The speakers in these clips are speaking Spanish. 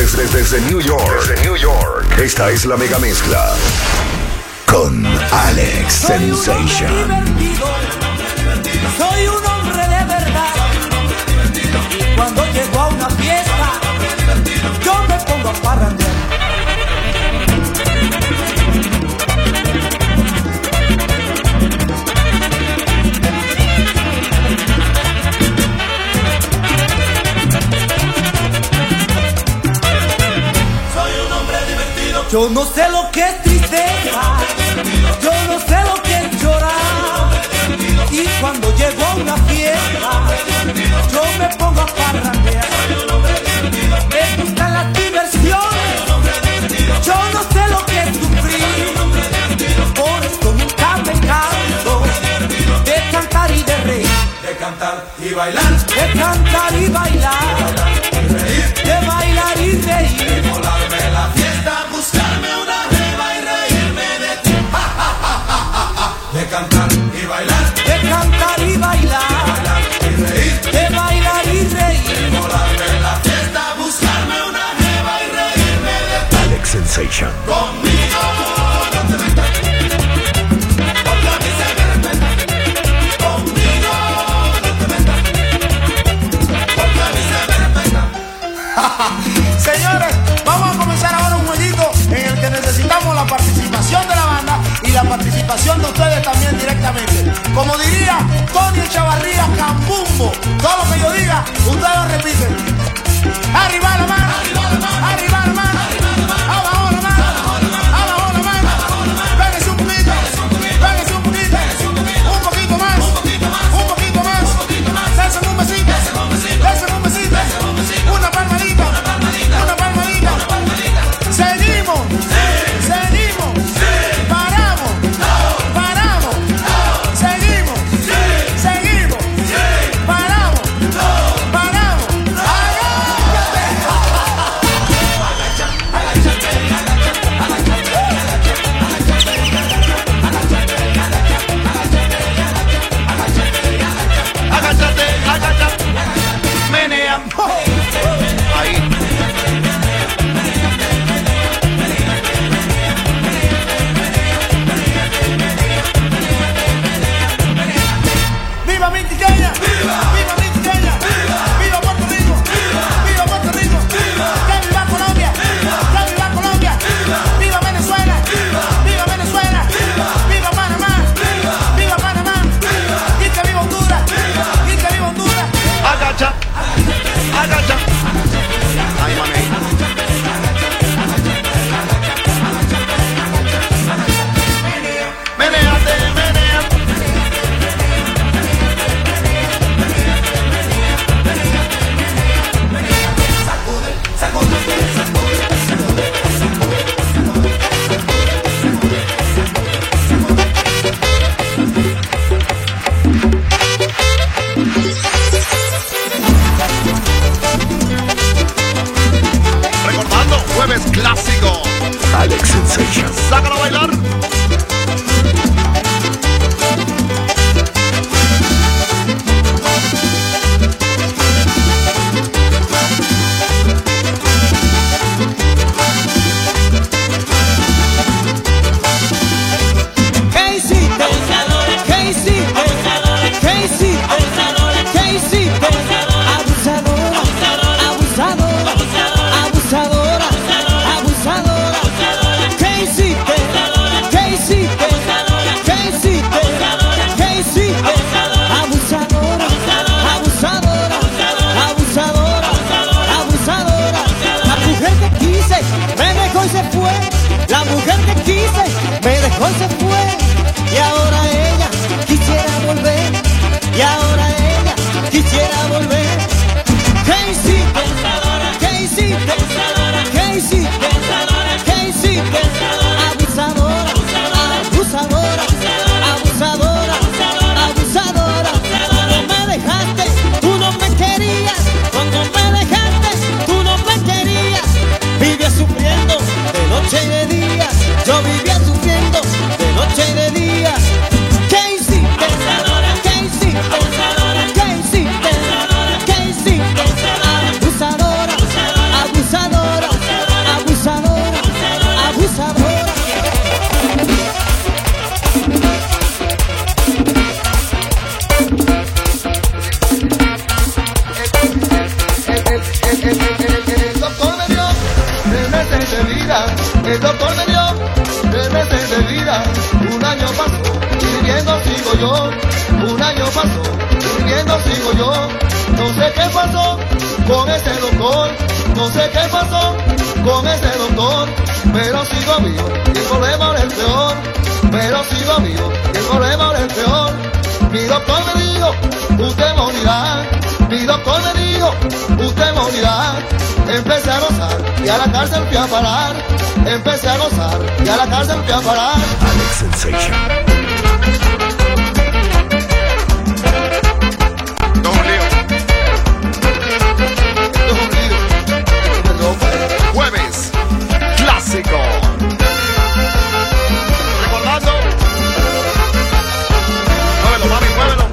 Desde New York. Esta es la mega mezcla con Alex Sensation. Soy un hombre de verdad. Y cuando llego a una fiesta, yo me pongo a parrandear. Yo no sé lo que es tristeza, yo no sé lo que es llorar. Y cuando llego a una fiesta, yo me pongo a parrandear. Me gustan las diversiones, yo no sé lo que es sufrir. Por esto nunca me canso de cantar y de reír. De cantar y bailar, de cantar y bailar, de bailar y reír, de volarme la fiesta, buscarme una jeva y reírme de ti. Ja, ja, ja, ja, ja, ja. De cantar y bailar, de cantar y bailar, y reír, de bailar y reír, de volarme la fiesta, buscarme una jeva y reírme de ti. Alex Sensation. Conmigo no te metas, porque a mí se me respeta. Conmigo no te metas, porque a mí se me respeta. Señores, vamos a comenzar ahora un jueguito en el que necesitamos la participación de la banda y la participación de ustedes también directamente. Como diría Tony Chavarría Cambumbo, todo lo que yo diga, ustedes lo repiten. Arriba la mano, arriba la mano, abajo la mano, abajo la mano. Pégase un poquito, pégase un poquito, un poquito más, un poquito más. Dense un besito, dense un besito, una palmadita, una palmadita. Seguimos, seguimos, paramos, paramos, seguimos, seguimos, paramos, paramos. Agáchate, agáchate, menea. Ahí. ¡Viva mi Tiqueña! ¡Viva mi Tiqueña! ¡Viva Puerto Rico! ¡Viva Puerto Rico! ¡Que viva Colombia! ¡Que viva Colombia! ¡Viva Venezuela! ¡Viva Venezuela! ¡Viva Panamá! ¡Viva Panamá! ¡Y que viva Honduras! ¡Y que viva Honduras! Agacha, agacha. Ay, mané. Menéate, menea. Sacude, sacude, sacude, recordando jueves clásico. Alex Sensation. Sácalo a bailar. ¿qué hiciste? ¿Qué hiciste? ¿Qué hiciste? ¿Qué hiciste? Abusadora, abusadora, abusadora, abusadora. ¿Qué hiciste? ¿Qué hiciste? ¿Qué hiciste? ¿Qué hiciste? Abusadora, abusadora, abusadora, abusadora. La mujer que quise me dejó y se fue. La mujer que quise me dejó y se fue. Y ahora ella quisiera volver. Y ahora ella quisiera volver. ¿Qué hiciste? ¿Qué hiciste? ¿Qué hiciste? ¿Qué hiciste? Abusadora, abusadora, abusadora, abusadora. Cuando me dejaste, tú no me querías. Cuando me dejaste, tú no me querías. Vivía sufriendo de noche y de día. Yo vivía sufriendo de noche y de El doctor me dio 3 meses de vida. El doctor me dio 3 meses de vida. Un año pasó y viviendo sigo yo. Un año pasó y viviendo sigo yo. No sé qué pasó con ese doctor. No sé qué pasó con ese doctor. Pero sigo vivo y el problema ahora es peor. Pero sigo vivo y el problema ahora es peor. Mi doctor me dijo, usted morirá. Mi doctor me dijo, usted morirá. Empecé a gozar y a la cárcel fui a parar. Empecé a gozar y a la cárcel fui a parar. Alex Sensation. Esto es un lío. Esto es un lío. Jueves clásico. Recordando. Muévelo, mami, muévelo.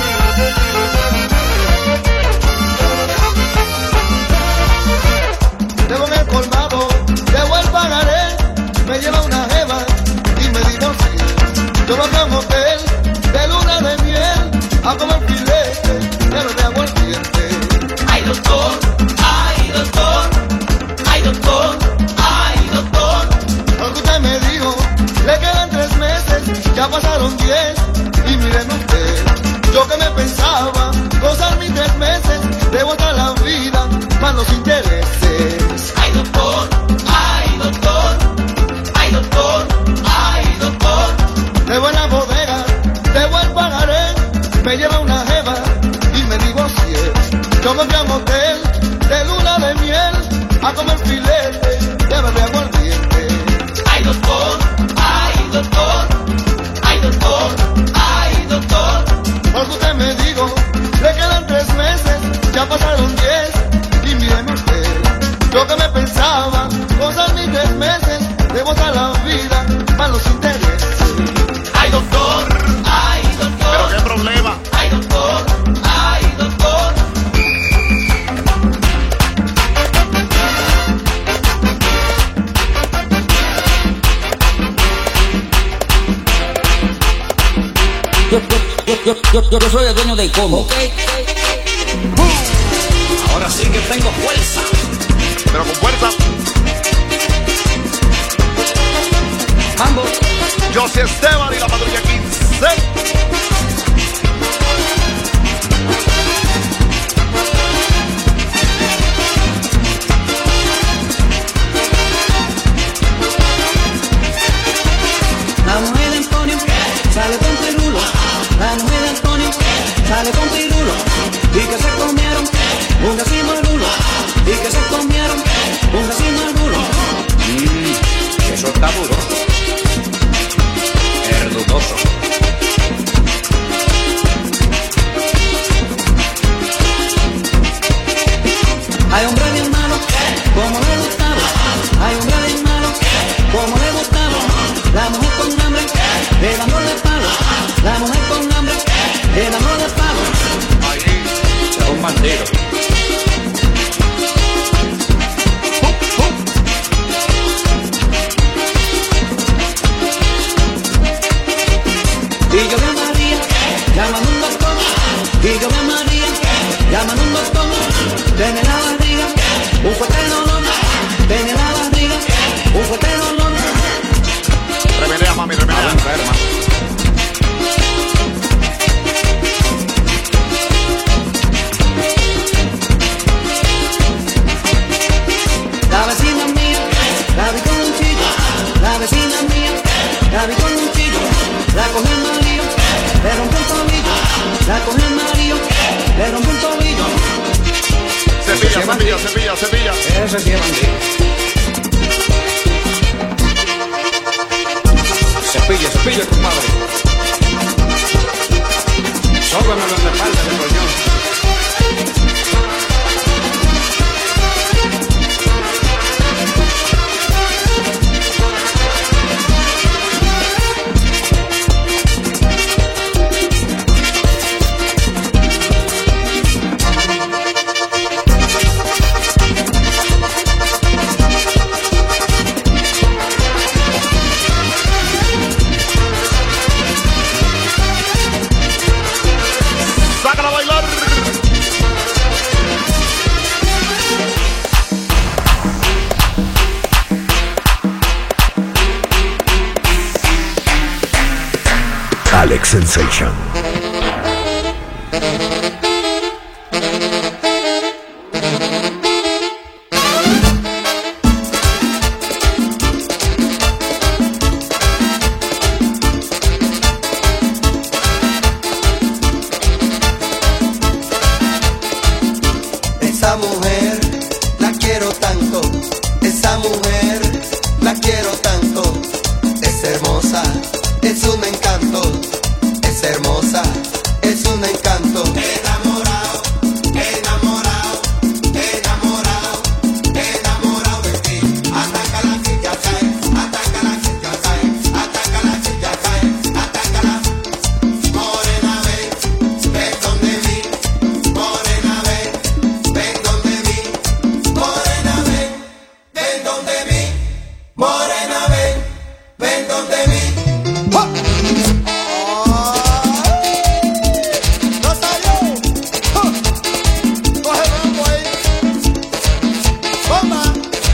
Llego en el colmado, llevo el pagaré. Me lleva una jeva y me divorcié. Yo me fui a un hotel de luna de miel a comer filete, pero me hago el diente. Ay doctor, ay doctor, ay doctor, ay doctor. Lo que usted me dijo, le quedan 3 meses, ya pasaron 10. Y míreme usted, yo que me pensaba gozar mis 3 meses, de botar la vida, más los intereses. Ay doctor, ay doctor, ay doctor, ay doctor. De buena bodega, de buen pagaré, me lleva una jeva y me divorcié. Yo me fui a un hotel de luna de miel a comer filete, de me hago el diente. Ay doctor, ay doctor, ay doctor, ay doctor. Porque usted me dijo, le quedan 3 meses, ya pasaron 10. Y míreme usted, yo que me pensaba gozar mis 3 meses, de botar la vida para los intereses. Ay doctor, ay doctor. ¿Pero qué problema? Ay doctor, ay doctor. Yo soy el dueño del combo, ¿ok? Ahora sí que tengo fuerza. Pero con fuerza. Mambo. Yo soy Esteban y la patrulla 15. La mujer de Antonio sale con pirulo. La mujer de Antonio sale con pirulo. Y que se comieron un racimo de rulo. Y que se comieron un racimo de rulo. Eso está duro. Es dudoso. Hay hombre bien malo, como le gustaba. Hay hombre bien malo, como le gustaba. La mujer con hambre, el amor de palo. La mujer con hambre, el amor de palo. Ahí. Es un bandido. Y yo vi a María, llamando un doctor. Y yo vi a María, llamando un doctor. Tiene la barriga, un fuerte dolor. Tiene la barriga, un fuerte dolor. Remenea, mami, remenea. Enferma. La vecina mía, la vi con un chillo. La vecina mía, la vi con un chillo. La cogió el marido, le rompió el tobillo. La cogió el marido, le rompió el tobillo. Cepilla, cepilla, cepilla, cepilla. Ese sí es bandido. Cepilla, cepilla, compadre. Sóbamelo en la espalda del rollón. Alex Sensation. Esa mujer la quiero tanto, esa mujer la quiero tanto. Es hermosa, es un encanto, es hermosa, es un encanto. Enamorado, enamorado, enamorado, enamorado de ti. Atácala que ya cae, atácala que ya cae, atácala que ya cae, atácala. Morena ven, ven donde mí, morena ven, ven donde mí, morena ven, ven donde mí, morena ven, ven donde mí. ¡No salió! ¡Coge el rumbo ahí! ¡Bomba!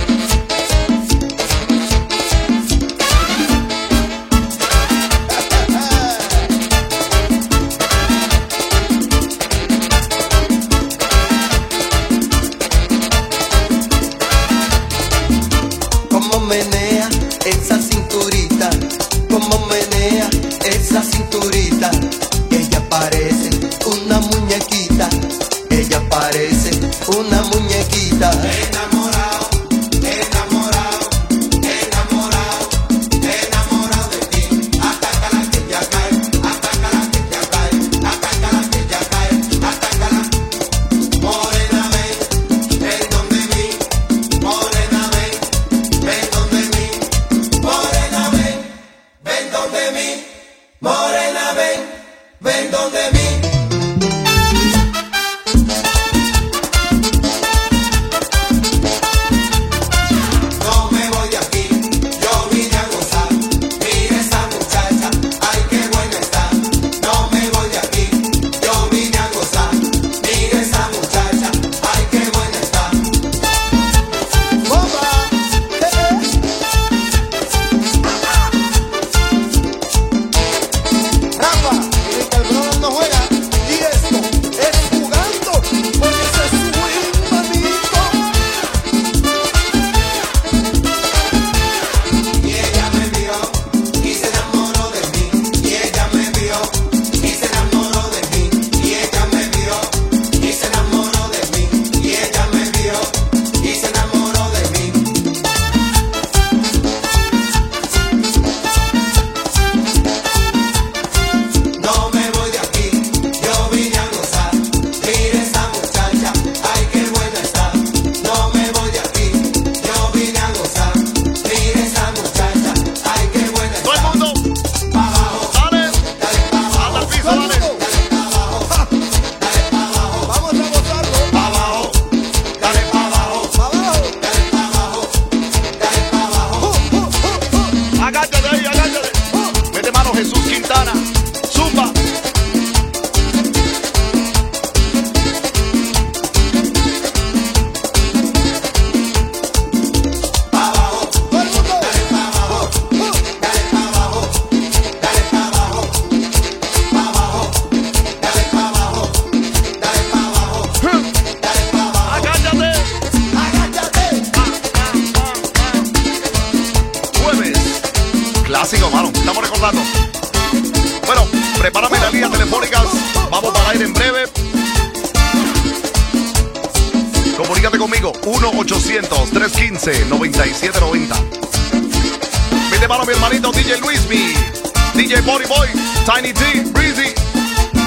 Como menea esa cinturita, como menea esa cinturita. Ella parece una muñequita, ella parece una muñequita. Enamorado, enamorado, enamorado, enamorado de ti. Atácala que ya cae, atácala que ya cae, atácala que ya cae, atácala. Morena ven, ven donde mí, morena ven, ven donde mí, morena ven, ven donde mí, morena ven, ven donde mí. No me voy de aquí, yo vine a gozar. Mira esa muchacha, ay qué buena está. No me voy de aquí, yo vine a gozar. Mira esa muchacha, ay qué buena está. ¡Bomba! Rafa, el que el brother no juega. Y esto es jugando, porque ese es su hermanito. Y ella me vio y se enamoró de mí. Y ella me vio y se enamoró de mí. Y ella me vio y se enamoró de mí. Y ella me vio y se enamoró de mí. No me voy de aquí, yo vine a gozar. Mira esa muchacha, ay qué buena está. No me voy de aquí, yo vine a gozar. Mira esa muchacha, ay qué buena está. Todo el mundo, Pa' abajo, dale, dale pa' abajo, hasta el piso, dale. dale pa' abajo, dale pa' abajo, vamos a gozarlo. Pa' abajo, dale pa' abajo, dale pa' abajo, dale pa' abajo. Agáchate ahí, agáchate. Mete mano Jesús Quintana. Zumba. Pa' abajo, todo el mundo, dale pa' abajo, dale pa' abajo, dale pa' abajo, pa' abajo, dale pa' abajo, dale pa' abajo, dale pa' abajo, Agáchate. agáchate. Jueves. Clásico, mano. Estamos recordando. Bueno, prepárame las líneas telefónicas. Vamos para el aire en breve. Comunícate conmigo. 1-800-315-9790. Mete mano mi hermanito DJ Luismi, DJ Body Boy, Tiny T, Breezy.